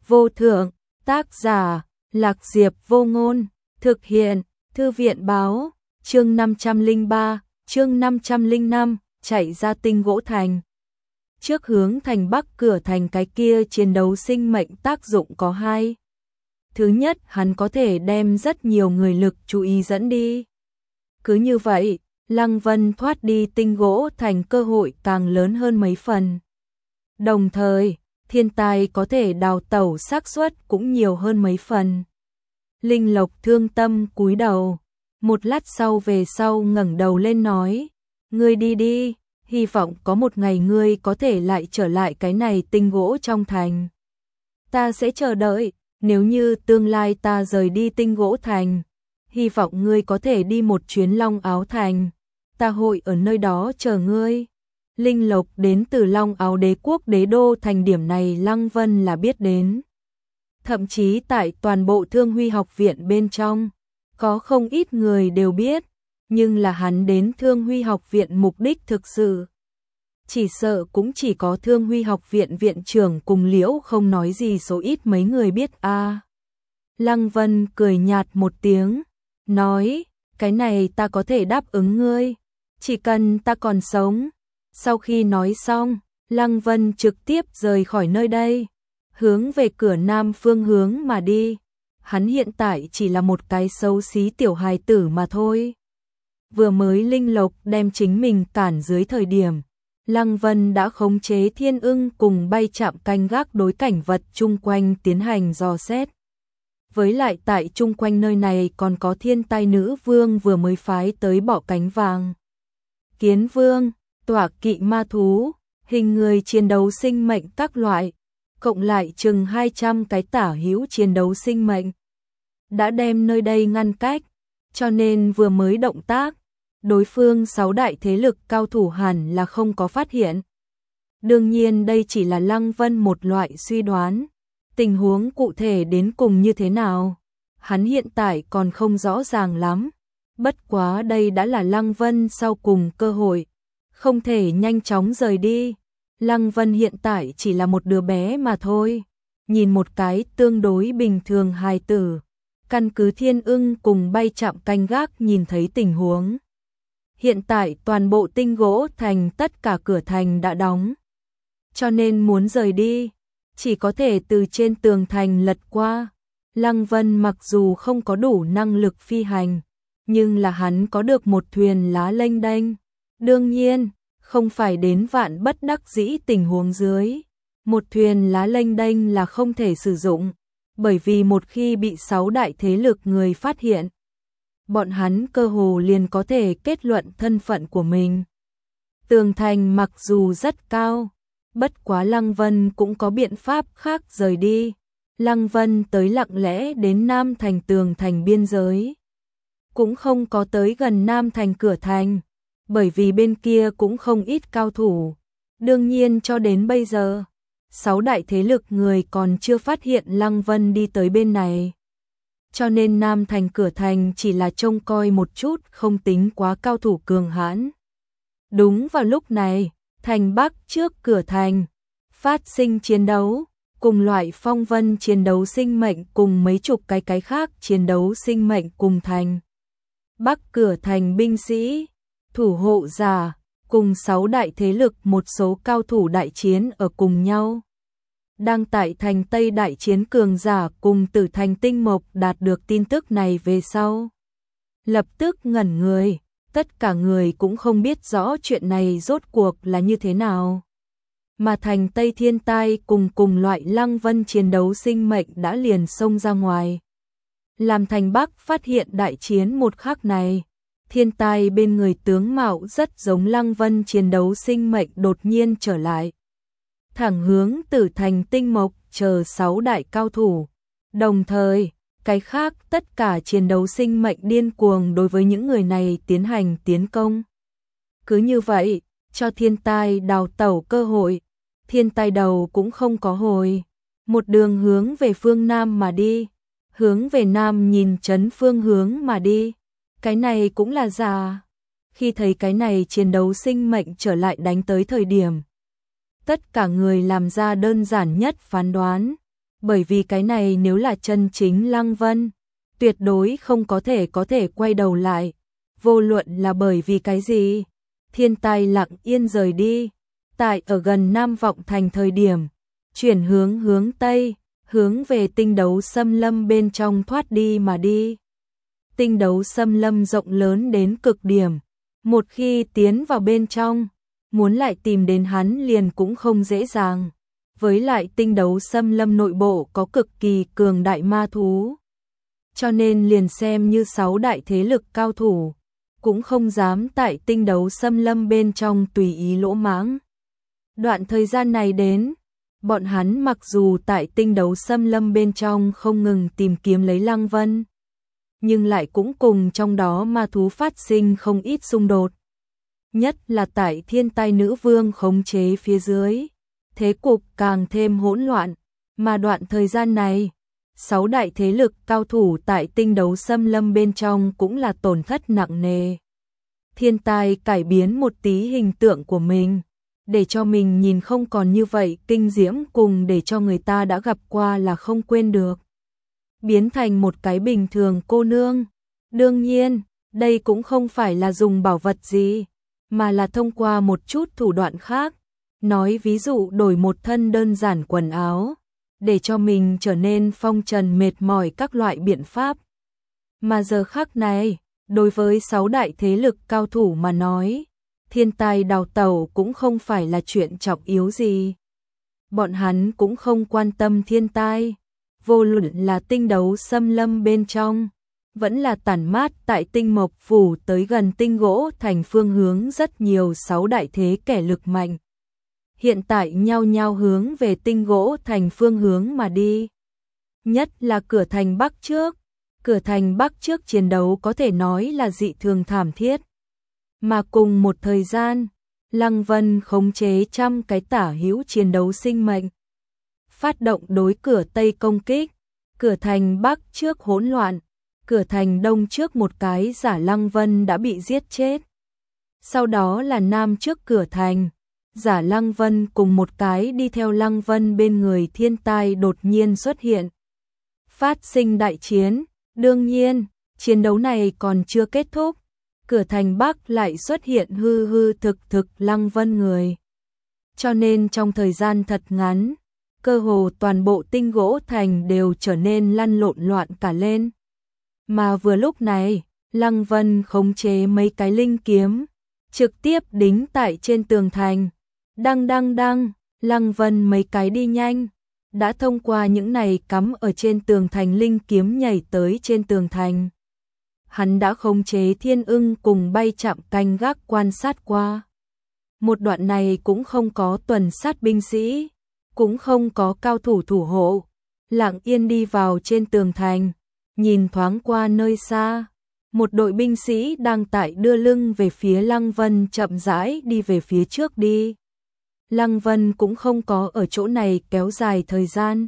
vô thượng, tác giả, Lạc Diệp Vô Ngôn, thực hiện, Thư viện báo, chương 503, chương 505, chạy ra tinh gỗ thành. Trước hướng thành Bắc cửa thành cái kia chiến đấu sinh mệnh tác dụng có hai. Thứ nhất, hắn có thể đem rất nhiều người lực chú ý dẫn đi. Cứ như vậy, Lăng Vân thoát đi tinh gỗ thành cơ hội càng lớn hơn mấy phần. Đồng thời, thiên tài có thể đào tẩu xác suất cũng nhiều hơn mấy phần. Linh Lộc thương tâm cúi đầu, một lát sau về sau ngẩng đầu lên nói, ngươi đi đi, hy vọng có một ngày ngươi có thể lại trở lại cái này tinh gỗ trong thành. Ta sẽ chờ đợi, nếu như tương lai ta rời đi tinh gỗ thành, hy vọng ngươi có thể đi một chuyến Long Áo thành, ta hội ở nơi đó chờ ngươi. Linh Lộc đến từ Long Áo đế quốc đế đô thành, điểm này Lăng Vân là biết đến. Thậm chí tại toàn bộ Thương Huy học viện bên trong, có không ít người đều biết, nhưng là hắn đến Thương Huy học viện mục đích thực sự. Chỉ sợ cũng chỉ có Thương Huy học viện viện trưởng cùng Liễu không nói gì số ít mấy người biết a. Lăng Vân cười nhạt một tiếng, nói, cái này ta có thể đáp ứng ngươi, chỉ cần ta còn sống. Sau khi nói xong, Lăng Vân trực tiếp rời khỏi nơi đây, hướng về cửa nam phương hướng mà đi. Hắn hiện tại chỉ là một cái xấu xí tiểu hài tử mà thôi. Vừa mới Linh Lộc đem chính mình cản dưới thời điểm, Lăng Vân đã khống chế Thiên Ưng cùng bay chạm canh gác đối cảnh vật chung quanh tiến hành dò xét. Với lại tại chung quanh nơi này còn có Thiên Tai Nữ Vương vừa mới phái tới Bọ Cánh Vàng, Kiến Vương, Tọa Kỵ Ma Thú, hình người chiến đấu sinh mệnh các loại, cộng lại chừng 200 cái tả hữu chiến đấu sinh mệnh. Đã đem nơi đây ngăn cách, cho nên vừa mới động tác, đối phương 6 đại thế lực cao thủ hẳn là không có phát hiện. Đương nhiên đây chỉ là Lăng Vân một loại suy đoán, tình huống cụ thể đến cùng như thế nào, hắn hiện tại còn không rõ ràng lắm. Bất quá đây đã là Lăng Vân sau cùng cơ hội, không thể nhanh chóng rời đi. Lăng Vân hiện tại chỉ là một đứa bé mà thôi, nhìn một cái tương đối bình thường hài tử. Căn cứ Thiên Ưng cùng bay chạm canh gác nhìn thấy tình huống. Hiện tại toàn bộ tinh gỗ thành tất cả cửa thành đã đóng. Cho nên muốn rời đi, chỉ có thể từ trên tường thành lật qua. Lăng Vân mặc dù không có đủ năng lực phi hành, nhưng là hắn có được một thuyền lá lênh đênh. Đương nhiên, không phải đến vạn bất đắc dĩ tình huống dưới. Một thuyền lá lênh đênh là không thể sử dụng, bởi vì một khi bị 6 đại thế lực người phát hiện, bọn hắn cơ hồ liền có thể kết luận thân phận của mình. Tường thành mặc dù rất cao, bất quá Lăng Vân cũng có biện pháp khác rời đi. Lăng Vân tới lặng lẽ đến Nam thành tường thành biên giới, cũng không có tới gần Nam thành cửa thành, bởi vì bên kia cũng không ít cao thủ. Đương nhiên cho đến bây giờ, 6 đại thế lực người còn chưa phát hiện Lăng Vân đi tới bên này. Cho nên Nam thành cửa thành chỉ là trông coi một chút, không tính quá cao thủ cường hãn. Đúng vào lúc này, thành Bắc trước cửa thành phát sinh chiến đấu, cùng loại phong vân chiến đấu sinh mệnh cùng mấy chục cái khác chiến đấu sinh mệnh cùng thành. Bắc cửa thành binh sĩ, thủ hộ giả, cùng 6 đại thế lực một số cao thủ đại chiến ở cùng nhau. Đang tại thành Tây đại chiến cường giả cùng Tử Thành Tinh Mộc đạt được tin tức này về sau, lập tức ngẩn người, tất cả người cũng không biết rõ chuyện này rốt cuộc là như thế nào. Mà thành Tây Thiên Tai cùng loại Lăng Vân chiến đấu sinh mệnh đã liền xông ra ngoài. Làm thành Bắc phát hiện đại chiến một khắc này, Thiên Tai bên người tướng mạo rất giống Lăng Vân chiến đấu sinh mệnh đột nhiên trở lại, thẳng hướng Tử Thành Tinh Mộc chờ 6 đại cao thủ. Đồng thời, cái khác tất cả chiến đấu sinh mệnh điên cuồng đối với những người này tiến hành tiến công. Cứ như vậy, cho Thiên Tai đào tẩu cơ hội. Thiên Tai đầu cũng không có hồi, một đường hướng về phương Nam mà đi, hướng về Nam nhìn trấn phương hướng mà đi. Cái này cũng là giả. Khi thấy cái này chiến đấu sinh mệnh trở lại đánh tới thời điểm, tất cả người làm ra đơn giản nhất phán đoán, bởi vì cái này nếu là chân chính Lăng Vân, tuyệt đối không có thể quay đầu lại, vô luận là bởi vì cái gì. Thiên Tai lặng yên rời đi, tại ở gần Nam Vọng Thành thời điểm, chuyển hướng Tây, hướng về Tinh Đấu Xâm Lâm bên trong thoát đi mà đi. Tinh Đấu Xâm Lâm rộng lớn đến cực điểm, một khi tiến vào bên trong, muốn lại tìm đến hắn liền cũng không dễ dàng. Với lại Tinh Đấu Xâm Lâm nội bộ có cực kỳ cường đại ma thú, cho nên liền xem như 6 đại thế lực cao thủ, cũng không dám tại Tinh Đấu Xâm Lâm bên trong tùy ý lỗ mãng. Đoạn thời gian này đến, bọn hắn mặc dù tại Tinh Đấu Xâm Lâm bên trong không ngừng tìm kiếm lấy Lăng Vân, nhưng lại cũng cùng trong đó ma thú phát sinh không ít xung đột. Nhất là tại Thiên Tai Nữ Vương khống chế phía dưới, thế cục càng thêm hỗn loạn, mà đoạn thời gian này, 6 đại thế lực cao thủ tại Tinh Đấu Xâm Lâm bên trong cũng là tổn thất nặng nề. Thiên Tai cải biến một tí hình tượng của mình, để cho mình nhìn không còn như vậy kinh diễm cùng để cho người ta đã gặp qua là không quên được. Biến thành một cái bình thường cô nương. Đương nhiên, đây cũng không phải là dùng bảo vật gì, mà là thông qua một chút thủ đoạn khác. Nói ví dụ đổi một thân đơn giản quần áo, để cho mình trở nên phong trần mệt mỏi các loại biện pháp. Mà giờ khắc này, đối với 6 đại thế lực cao thủ mà nói, Thiên Tai đào tẩu cũng không phải là chuyện trọng yếu gì. Bọn hắn cũng không quan tâm Thiên Tai, vô luận là Tinh Đấu Xâm Lâm bên trong, vẫn là tản mát tại Tinh Mộc Phủ tới gần Tinh Gỗ Thành phương hướng rất nhiều 6 đại thế kẻ lực mạnh. Hiện tại nhao nhao hướng về Tinh Gỗ Thành phương hướng mà đi. Nhất là cửa thành Bắc trước. Cửa thành Bắc trước chiến đấu có thể nói là dị thường thảm thiết. Mà cùng một thời gian, Lăng Vân khống chế trăm cái tả hữu chiến đấu sinh mệnh. Phát động đối cửa Tây công kích. Cửa thành Bắc trước hỗn loạn. Cửa thành Đông trước một cái giả Lăng Vân đã bị giết chết. Sau đó là Nam trước cửa thành. Giả Lăng Vân cùng một cái đi theo Lăng Vân bên người Thiên Tai đột nhiên xuất hiện. Phát sinh đại chiến, đương nhiên, chiến đấu này còn chưa kết thúc. Cửa thành Bắc lại xuất hiện hư thực Lăng Vân người. Cho nên trong thời gian thật ngắn, cơ hồ toàn bộ Tinh Gỗ Thành đều trở nên lăn lộn loạn cả lên. Mà vừa lúc này, Lăng Vân khống chế mấy cái linh kiếm, trực tiếp đính tại trên tường thành. Đăng, Lăng Vân mấy cái đi nhanh, đã thông qua những này cắm ở trên tường thành linh kiếm nhảy tới trên tường thành. Hắn đã khống chế Thiên Ưng cùng bay chạm canh gác quan sát qua. Một đoạn này cũng không có tuần sát binh sĩ, cũng không có cao thủ thủ hộ, lặng yên đi vào trên tường thành, nhìn thoáng qua nơi xa. Một đội binh sĩ đang tại đưa lưng về phía Lăng Vân chậm rãi đi về phía trước đi. Lăng Vân cũng không có ở chỗ này kéo dài thời gian,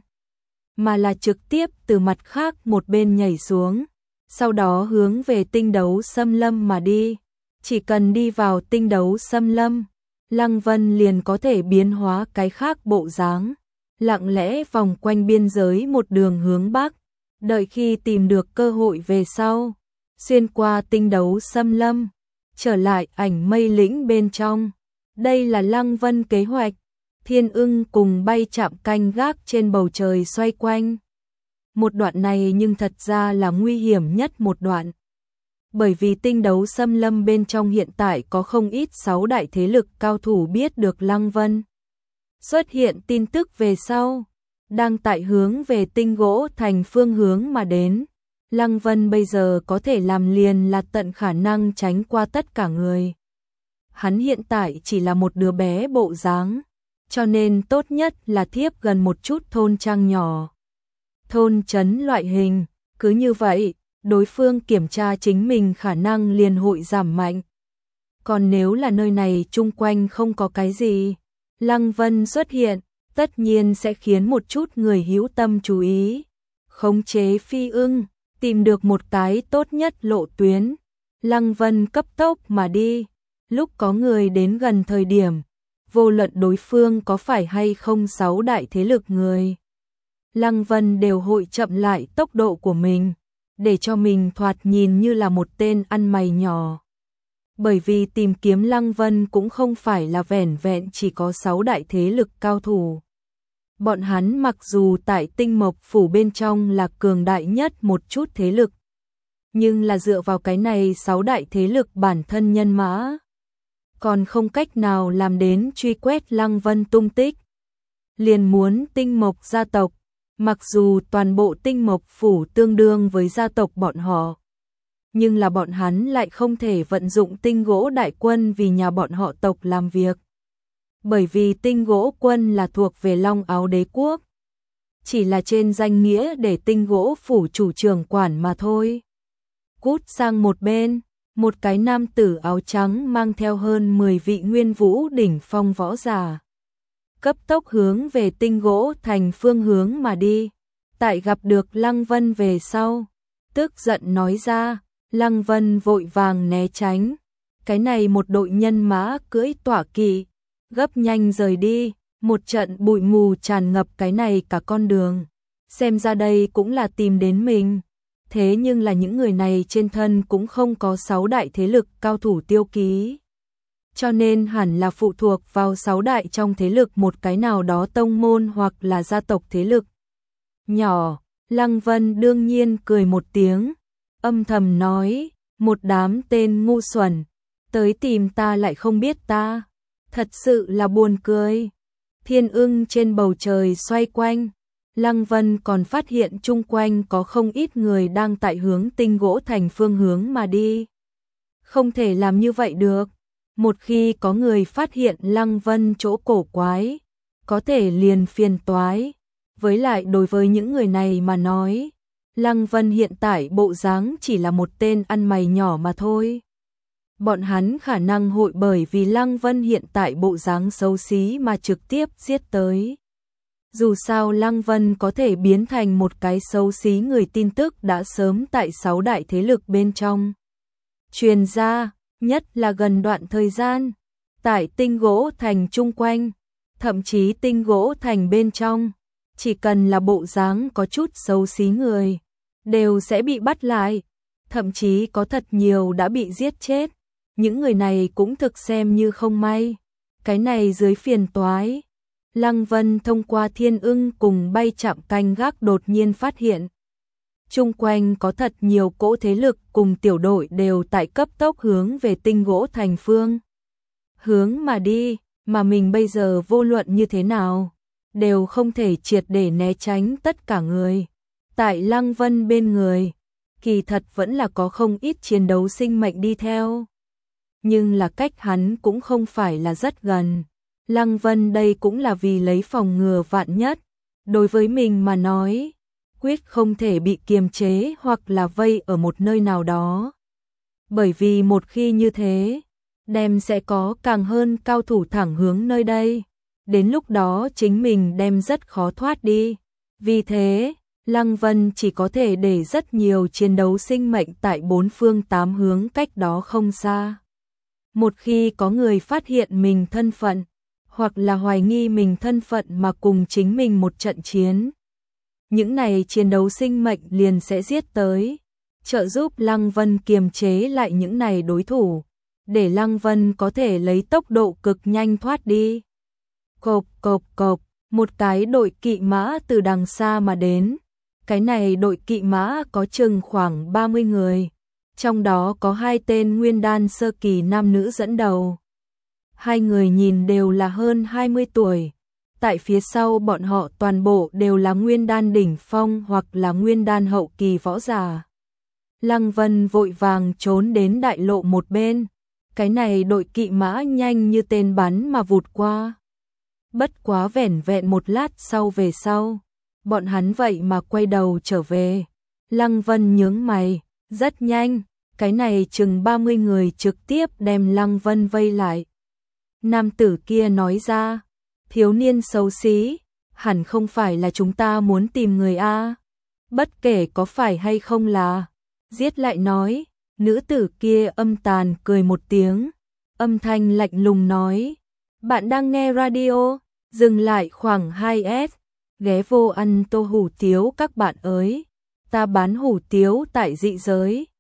mà là trực tiếp từ mặt khác một bên nhảy xuống, sau đó hướng về Tinh Đấu Xâm Lâm mà đi. Chỉ cần đi vào Tinh Đấu Xâm Lâm, Lăng Vân liền có thể biến hóa cái khác bộ dáng, lặng lẽ vòng quanh biên giới một đường hướng Bắc, đợi khi tìm được cơ hội về sau, xuyên qua Tinh Đấu Xâm Lâm, trở lại Ảnh Mây Lĩnh bên trong. Đây là Lăng Vân kế hoạch. Thiên Ưng cùng bay chạm canh gác trên bầu trời xoay quanh. Một đoạn này nhưng thật ra là nguy hiểm nhất một đoạn. Bởi vì Tinh Đấu Xâm Lâm bên trong hiện tại có không ít 6 đại thế lực cao thủ biết được Lăng Vân xuất hiện tin tức về sau, đang tại hướng về Tinh Gỗ Thành phương hướng mà đến. Lăng Vân bây giờ có thể làm liền là tận khả năng tránh qua tất cả người. Hắn hiện tại chỉ là một đứa bé bộ dáng, cho nên tốt nhất là thiếp gần một chút thôn trang nhỏ, thôn trấn loại hình, cứ như vậy, đối phương kiểm tra chính mình khả năng liền hội giảm mạnh. Còn nếu là nơi này chung quanh không có cái gì, Lăng Vân xuất hiện, tất nhiên sẽ khiến một chút người hữu tâm chú ý. Khống chế Phi Ưng, tìm được một cái tốt nhất lộ tuyến, Lăng Vân cấp tốc mà đi. Lúc có người đến gần thời điểm, vô luận đối phương có phải hay không 6 đại thế lực người, Lăng Vân đều hội chậm lại tốc độ của mình, để cho mình thoạt nhìn như là một tên ăn mày nhỏ. Bởi vì tìm kiếm Lăng Vân cũng không phải là vẻn vẹn chỉ có 6 đại thế lực cao thủ. Bọn hắn mặc dù tại Tinh Mộc Phủ bên trong là cường đại nhất một chút thế lực, nhưng là dựa vào cái này 6 đại thế lực bản thân nhân mã, còn không cách nào làm đến truy quét Lăng Vân tung tích. Liền muốn Tinh Mộc gia tộc, mặc dù toàn bộ Tinh Mộc Phủ tương đương với gia tộc bọn họ, nhưng là bọn hắn lại không thể vận dụng tinh gỗ đại quân vì nhà bọn họ tộc làm việc. Bởi vì tinh gỗ quân là thuộc về Long Áo Đế quốc, chỉ là trên danh nghĩa để tinh gỗ phủ chủ trưởng quản mà thôi. Cút sang một bên, một cái nam tử áo trắng mang theo hơn 10 vị nguyên vũ đỉnh phong võ giả, cấp tốc hướng về tinh gỗ thành phương hướng mà đi. Tại gặp được Lăng Vân về sau, tức giận nói ra. Lăng Vân vội vàng né tránh. Cái này một đội nhân mã cưỡi tọa kỵ, gấp nhanh rời đi, một trận bụi mù tràn ngập cái này cả con đường. Xem ra đây cũng là tìm đến mình. Thế nhưng là những người này trên thân cũng không có 6 đại thế lực cao thủ tiêu ký. Cho nên hẳn là phụ thuộc vào 6 đại trong thế lực một cái nào đó tông môn hoặc là gia tộc thế lực nhỏ. Lăng Vân đương nhiên cười một tiếng, âm thầm nói, một đám tên ngu xuẩn, tới tìm ta lại không biết ta, thật sự là buồn cười. Thiên ưng trên bầu trời xoay quanh, Lăng Vân còn phát hiện chung quanh có không ít người đang tại hướng tinh gỗ thành phương hướng mà đi. Không thể làm như vậy được, một khi có người phát hiện Lăng Vân chỗ cổ quái, có thể liền phiền toái. Với lại đối với những người này mà nói, Lăng Vân hiện tại bộ dáng chỉ là một tên ăn mày nhỏ mà thôi. Bọn hắn khả năng hội bởi vì Lăng Vân hiện tại bộ dáng xấu xí mà trực tiếp giết tới. Dù sao Lăng Vân có thể biến thành một cái xấu xí người tin tức đã sớm tại 6 đại thế lực bên trong truyền ra, nhất là gần đoạn thời gian, tại tinh gỗ thành chung quanh, thậm chí tinh gỗ thành bên trong, chỉ cần là bộ dáng có chút xấu xí người, đều sẽ bị bắt lại, thậm chí có thật nhiều đã bị giết chết. Những người này cũng thực xem như không may. Cái này dưới phiền toái, Lăng Vân thông qua thiên ưng cùng bay chạm canh gác đột nhiên phát hiện. Chung quanh có thật nhiều cỗ thế lực cùng tiểu đội đều tại cấp tốc hướng về tinh gỗ thành phương hướng mà đi, mà mình bây giờ vô luận như thế nào, đều không thể triệt để né tránh tất cả người. Tại Lăng Vân bên người, kỳ thật vẫn là có không ít chiến đấu sinh mệnh đi theo. Nhưng là cách hắn cũng không phải là rất gần. Lăng Vân đây cũng là vì lấy phòng ngừa vạn nhất. Đối với mình mà nói, quyết không thể bị kiềm chế hoặc là vây ở một nơi nào đó. Bởi vì một khi như thế, đem sẽ có càng hơn cao thủ thẳng hướng nơi đây. Đến lúc đó chính mình đem rất khó thoát đi. Vì thế, Lăng Vân chỉ có thể để rất nhiều chiến đấu sinh mệnh tại 4 phương 8 hướng cách đó không xa. Một khi có người phát hiện mình thân phận, hoặc là hoài nghi mình thân phận mà cùng chính mình một trận chiến, những này chiến đấu sinh mệnh liền sẽ giết tới, trợ giúp Lăng Vân kiềm chế lại những này đối thủ, để Lăng Vân có thể lấy tốc độ cực nhanh thoát đi. Cộp cộp cộp, một cái đội kỵ mã từ đằng xa mà đến. Cái này đội kỵ mã có chừng khoảng 30 người, trong đó có 2 tên nguyên đan sơ kỳ nam nữ dẫn đầu. 2 người nhìn đều là hơn 20 tuổi. Tại phía sau bọn họ toàn bộ đều là nguyên đan đỉnh phong hoặc là nguyên đan hậu kỳ võ giả. Lăng Vân vội vàng trốn đến đại lộ một bên. Cái này đội kỵ mã nhanh như tên bắn mà vụt qua. Bất quá vẻn vẹn một lát sau về sau, bọn hắn vậy mà quay đầu trở về. Lăng Vân nhướng mày, rất nhanh, cái này chừng 30 người trực tiếp đem Lăng Vân vây lại. Nam tử kia nói ra, thiếu niên xấu xí, hẳn không phải là chúng ta muốn tìm người a. Bất kể có phải hay không là, giết lại nói. Nữ tử kia âm tàn cười một tiếng, âm thanh lạnh lùng nói, bạn đang nghe radio, dừng lại khoảng 2S, ghé vô ăn tô hủ tiếu các bạn ơi. Ta bán hủ tiếu tại dị giới,